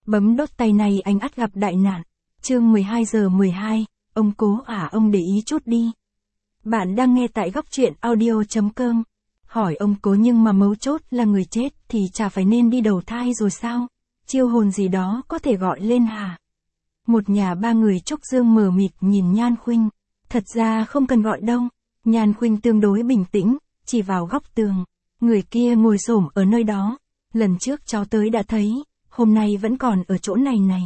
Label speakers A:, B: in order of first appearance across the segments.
A: Bấm đốt tay này anh ắt gặp đại nạn. Chương 12 giờ 12, ông Cố à, ông để ý chút đi. Bạn đang nghe tại góc truyện audio.com. Hỏi ông Cố nhưng mà mấu chốt là người chết thì chả phải nên đi đầu thai rồi sao? Chiêu hồn gì đó có thể gọi lên hả? Một nhà ba người Trúc Dương mờ mịt nhìn Nhan Khuynh. Thật ra không cần gọi đâu. Nhan Khuynh tương đối bình tĩnh, chỉ vào góc tường. Người kia ngồi xổm ở nơi đó. Lần trước cháu tới đã thấy, hôm nay vẫn còn ở chỗ này này.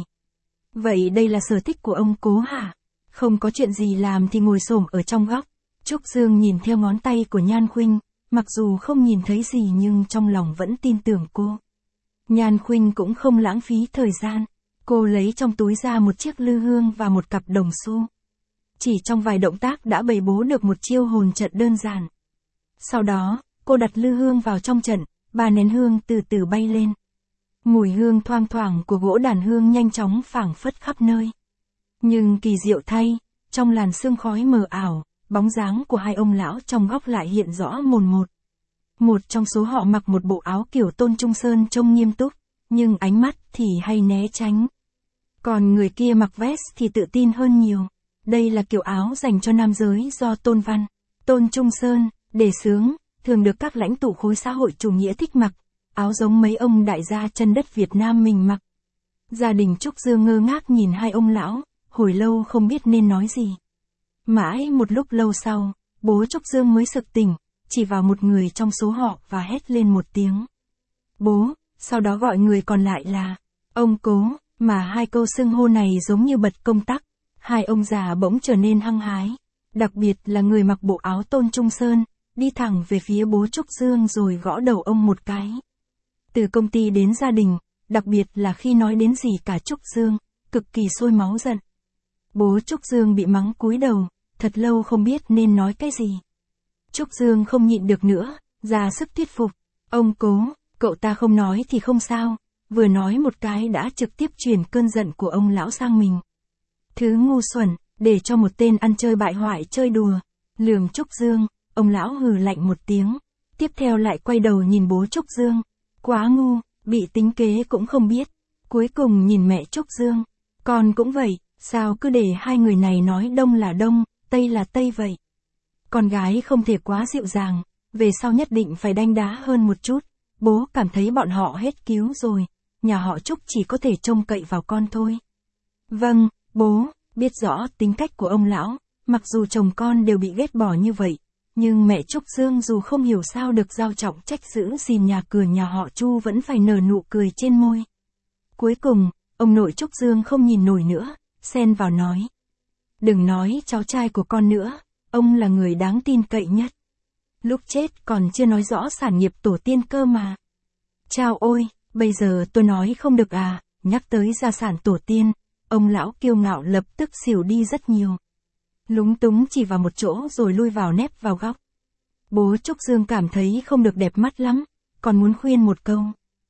A: Vậy đây là sở thích của ông Cố hả? Không có chuyện gì làm thì ngồi xổm ở trong góc. Trúc Dương nhìn theo ngón tay của Nhan Khuynh, mặc dù không nhìn thấy gì nhưng trong lòng vẫn tin tưởng cô. Nhan Khuynh cũng không lãng phí thời gian. Cô lấy trong túi ra một chiếc lư hương và một cặp đồng xu. Chỉ trong vài động tác đã bày bố được một chiêu hồn trận đơn giản. Sau đó, cô đặt lư hương vào trong trận, 3 nén hương từ từ bay lên. Mùi hương thoang thoảng của gỗ đàn hương nhanh chóng phảng phất khắp nơi. Nhưng kỳ diệu thay, trong làn sương khói mờ ảo, bóng dáng của hai ông lão trong góc lại hiện rõ mồn một. Một trong số họ mặc một bộ áo kiểu Tôn Trung Sơn trông nghiêm túc, nhưng ánh mắt thì hay né tránh. Còn người kia mặc vest thì tự tin hơn nhiều. Đây là kiểu áo dành cho nam giới do Tôn Văn, Tôn Trung Sơn, đề xướng, thường được các lãnh tụ khối xã hội chủ nghĩa thích mặc. Áo giống mấy ông đại gia chân đất Việt Nam mình mặc. Gia đình Trúc Dương ngơ ngác nhìn hai ông lão, hồi lâu không biết nên nói gì. Mãi một lúc lâu sau, bố Trúc Dương mới sực tỉnh, chỉ vào một người trong số họ và hét lên một tiếng. Bố, sau đó gọi người còn lại là ông Cố, mà hai câu xưng hô này giống như bật công tắc. Hai ông già bỗng trở nên hăng hái, đặc biệt là người mặc bộ áo Tôn Trung Sơn, đi thẳng về phía bố Trúc Dương rồi gõ đầu ông một cái. Từ công ty đến gia đình, đặc biệt là khi nói đến gì cả Trúc Dương, cực kỳ sôi máu giận. Bố Trúc Dương bị mắng cúi đầu, thật lâu không biết nên nói cái gì. Trúc Dương không nhịn được nữa, ra sức thuyết phục. Ông Cố, cậu ta không nói thì không sao, vừa nói một cái đã trực tiếp chuyển cơn giận của ông lão sang mình. Thứ ngu xuẩn, để cho một tên ăn chơi bại hoại chơi đùa. Lườm Trúc Dương, ông lão hừ lạnh một tiếng, tiếp theo lại quay đầu nhìn bố Trúc Dương. Quá ngu, bị tính kế cũng không biết. Cuối cùng nhìn mẹ Trúc Dương. Con cũng vậy, sao cứ để hai người này nói đông là đông, tây là tây vậy. Con gái không thể quá dịu dàng, về sau nhất định phải đanh đá hơn một chút. Bố cảm thấy bọn họ hết cứu rồi, nhà họ Trúc chỉ có thể trông cậy vào con thôi. Vâng, bố, biết rõ tính cách của ông lão, mặc dù chồng con đều bị ghét bỏ như vậy. Nhưng mẹ Trúc Dương dù không hiểu sao được giao trọng trách giữ gìn nhà cửa nhà họ Chu vẫn phải nở nụ cười trên môi. Cuối cùng, ông nội Trúc Dương không nhìn nổi nữa, xen vào nói. Đừng nói cháu trai của con nữa, ông là người đáng tin cậy nhất. Lúc chết còn chưa nói rõ sản nghiệp tổ tiên cơ mà. Chao ôi, bây giờ tôi nói không được à, nhắc tới gia sản tổ tiên, ông lão kiêu ngạo lập tức xỉu đi rất nhiều. Lúng túng chỉ vào một chỗ rồi lui vào nép vào góc. Bố Trúc Dương cảm thấy không được đẹp mắt lắm, còn muốn khuyên một câu.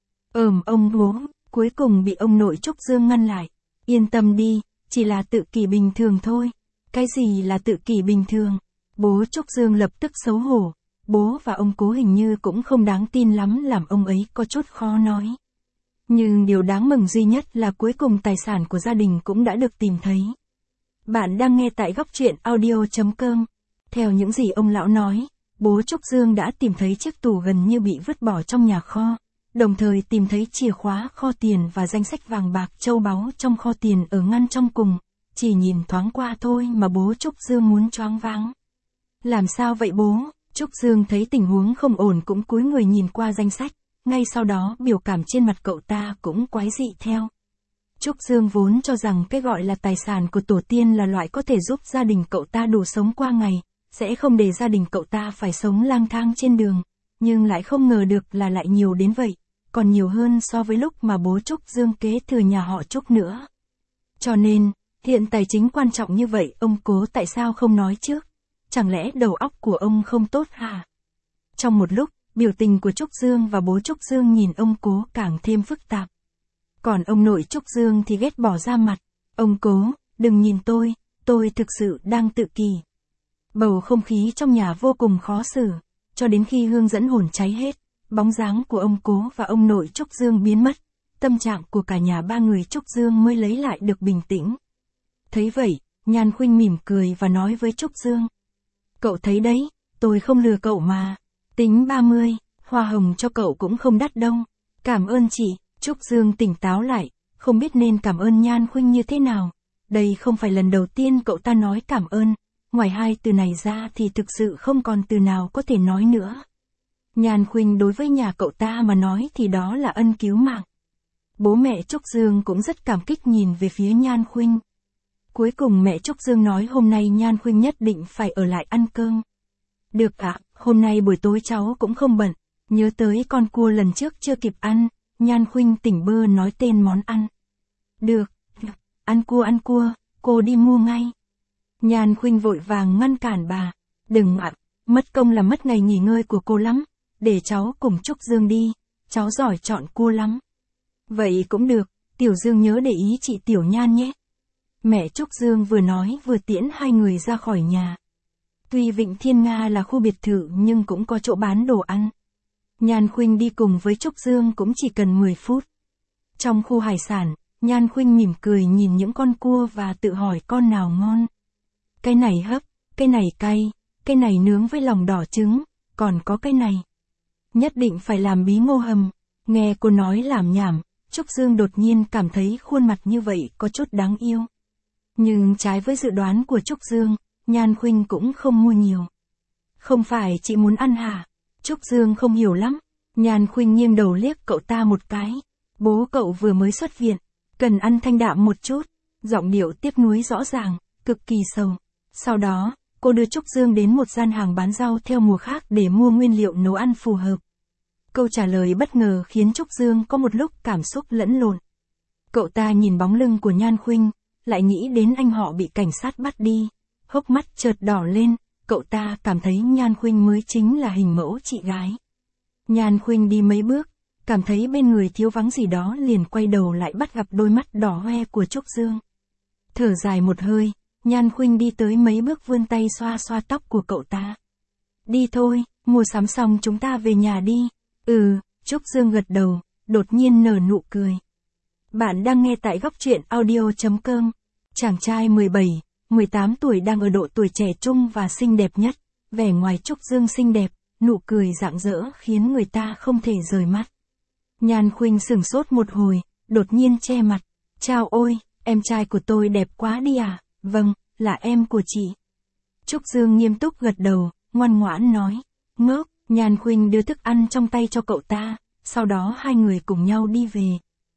A: Ông bố, cuối cùng bị ông nội Trúc Dương ngăn lại. Yên tâm đi, chỉ là tự kỷ bình thường thôi. Cái gì là tự kỷ bình thường? Bố Trúc Dương lập tức xấu hổ. Bố và ông Cố hình như cũng không đáng tin lắm làm ông ấy có chút khó nói. Nhưng điều đáng mừng duy nhất là cuối cùng tài sản của gia đình cũng đã được tìm thấy. Bạn đang nghe tại góc truyện audio.com. Theo những gì ông lão nói, bố Trúc Dương đã tìm thấy chiếc tủ gần như bị vứt bỏ trong nhà kho, đồng thời tìm thấy chìa khóa kho tiền và danh sách vàng bạc châu báu trong kho tiền ở ngăn trong cùng. Chỉ nhìn thoáng qua thôi mà bố Trúc Dương muốn choáng váng. Làm sao vậy bố? Trúc Dương thấy tình huống không ổn cũng cúi người nhìn qua danh sách, ngay sau đó biểu cảm trên mặt cậu ta cũng quái dị theo. Trúc Dương vốn cho rằng cái gọi là tài sản của tổ tiên là loại có thể giúp gia đình cậu ta đủ sống qua ngày, sẽ không để gia đình cậu ta phải sống lang thang trên đường, nhưng lại không ngờ được là lại nhiều đến vậy, còn nhiều hơn so với lúc mà bố Trúc Dương kế thừa nhà họ Trúc nữa. Cho nên, hiện tài chính quan trọng như vậy ông Cố tại sao không nói trước? Chẳng lẽ đầu óc của ông không tốt hả? Trong một lúc, biểu tình của Trúc Dương và bố Trúc Dương nhìn ông Cố càng thêm phức tạp. Còn ông nội Trúc Dương thì ghét bỏ ra mặt. Ông Cố, đừng nhìn tôi thực sự đang tự kỷ. Bầu không khí trong nhà vô cùng khó xử, cho đến khi hương dẫn hồn cháy hết, bóng dáng của ông Cố và ông nội Trúc Dương biến mất. tâm trạng của cả nhà ba người Trúc Dương mới lấy lại được bình tĩnh. Thấy vậy, Nhan Khuynh mỉm cười và nói với Trúc Dương. Cậu thấy đấy, tôi không lừa cậu mà. Tính 30, hoa hồng cho cậu cũng không đắt đâu. Cảm ơn chị. Trúc Dương tỉnh táo lại, không biết nên cảm ơn Nhan Khuynh như thế nào. Đây không phải lần đầu tiên cậu ta nói cảm ơn, ngoài hai từ này ra thì thực sự không còn từ nào có thể nói nữa. Nhan Khuynh đối với nhà cậu ta mà nói thì đó là ân cứu mạng. Bố mẹ Trúc Dương cũng rất cảm kích nhìn về phía Nhan Khuynh. Cuối cùng mẹ Trúc Dương nói hôm nay Nhan Khuynh nhất định phải ở lại ăn cơm. Được ạ, hôm nay buổi tối cháu cũng không bận, nhớ tới con cua lần trước chưa kịp ăn, Nhan Khuynh tỉnh bơ nói tên món ăn. Được, ăn cua, cô đi mua ngay. Nhan Khuynh vội vàng ngăn cản bà, đừng ạ, mất công là mất ngày nghỉ ngơi của cô lắm, để cháu cùng Trúc Dương đi, cháu giỏi chọn cua lắm. Vậy cũng được, Tiểu Dương nhớ để ý chị Tiểu Nhan nhé. Mẹ Trúc Dương vừa nói vừa tiễn hai người ra khỏi nhà. Tuy Vịnh Thiên Nga là khu biệt thự nhưng cũng có chỗ bán đồ ăn. Nhan Khuynh đi cùng với Trúc Dương cũng chỉ cần 10 phút. Trong khu hải sản, Nhan Khuynh mỉm cười nhìn những con cua và tự hỏi con nào ngon. Cái này hấp, cái này cay, cái này nướng với lòng đỏ trứng, còn có cái này. Nhất định phải làm bí ngô hầm. Nghe cô nói làm nhảm, Trúc Dương đột nhiên cảm thấy khuôn mặt như vậy có chút đáng yêu. Nhưng trái với dự đoán của Trúc Dương, Nhan Khuynh cũng không mua nhiều. Không phải chị muốn ăn hả? Trúc Dương không hiểu lắm. Nhan Khuynh nghiêng đầu liếc cậu ta một cái. Bố cậu vừa mới xuất viện, cần ăn thanh đạm một chút. Giọng điệu tiếc nuối rõ ràng, cực kỳ sầu. Sau đó, cô đưa Trúc Dương đến một gian hàng bán rau theo mùa khác để mua nguyên liệu nấu ăn phù hợp. Câu trả lời bất ngờ khiến Trúc Dương có một lúc cảm xúc lẫn lộn. Cậu ta nhìn bóng lưng của Nhan Khuynh, lại nghĩ đến anh họ bị cảnh sát bắt đi. Hốc mắt chợt đỏ lên, cậu ta cảm thấy Nhan Khuynh mới chính là hình mẫu chị gái. Nhan Khuynh đi mấy bước, cảm thấy bên người thiếu vắng gì đó liền quay đầu lại bắt gặp đôi mắt đỏ hoe của Trúc Dương. Thở dài một hơi, Nhan Khuynh đi tới mấy bước vươn tay xoa xoa tóc của cậu ta. Đi thôi, mua sắm xong chúng ta về nhà đi. Trúc Dương gật đầu, đột nhiên nở nụ cười. Bạn đang nghe tại góc truyện audio.com. Chàng trai 17, 18 tuổi đang ở độ tuổi trẻ trung và xinh đẹp nhất. Vẻ ngoài Trúc Dương xinh đẹp, nụ cười rạng rỡ khiến người ta không thể rời mắt. Nhan Khuynh sửng sốt một hồi, đột nhiên che mặt. Chao ôi, em trai của tôi đẹp quá đi à? Vâng, là em của chị. Trúc Dương nghiêm túc gật đầu, ngoan ngoãn nói. Ngốc. Nhan Khuynh đưa thức ăn trong tay cho cậu ta, sau đó hai người cùng nhau đi về.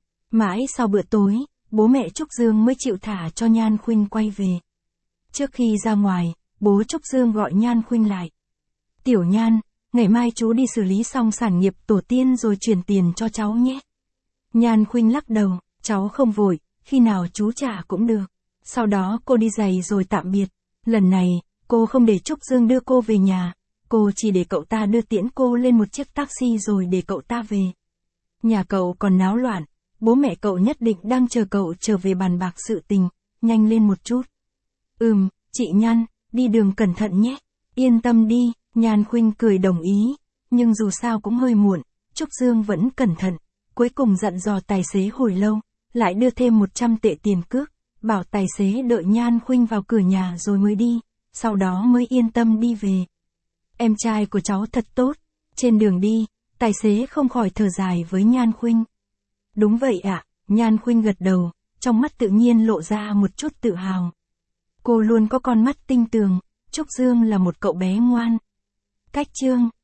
A: Mãi sau bữa tối, bố mẹ Trúc Dương mới chịu thả cho Nhan Khuynh quay về. Trước khi ra ngoài, bố Trúc Dương gọi Nhan Khuynh lại. Tiểu Nhan, ngày mai chú đi xử lý xong sản nghiệp tổ tiên rồi chuyển tiền cho cháu nhé. Nhan Khuynh lắc đầu, cháu không vội, khi nào chú trả cũng được. Sau đó cô đi giày rồi tạm biệt. Lần này, cô không để Trúc Dương đưa cô về nhà. Cô chỉ để cậu ta đưa tiễn cô lên một chiếc taxi rồi để cậu ta về. Nhà cậu còn náo loạn, bố mẹ cậu nhất định đang chờ cậu trở về bàn bạc sự tình, nhanh lên một chút. Chị Nhan, đi đường cẩn thận nhé. Yên tâm đi, Nhan Khuynh cười đồng ý, nhưng dù sao cũng hơi muộn, Trúc Dương vẫn cẩn thận, cuối cùng dặn dò tài xế hồi lâu, lại đưa thêm 100 tệ tiền cước, bảo tài xế đợi Nhan Khuynh vào cửa nhà rồi mới đi, sau đó mới yên tâm đi về. Em trai của cháu thật tốt. Trên đường đi, tài xế không khỏi thở dài với Nhan Khuynh. Đúng vậy ạ, Nhan Khuynh gật đầu, trong mắt tự nhiên lộ ra một chút tự hào. Cô luôn có con mắt tinh tường, Trúc Dương là một cậu bé ngoan. Cách chương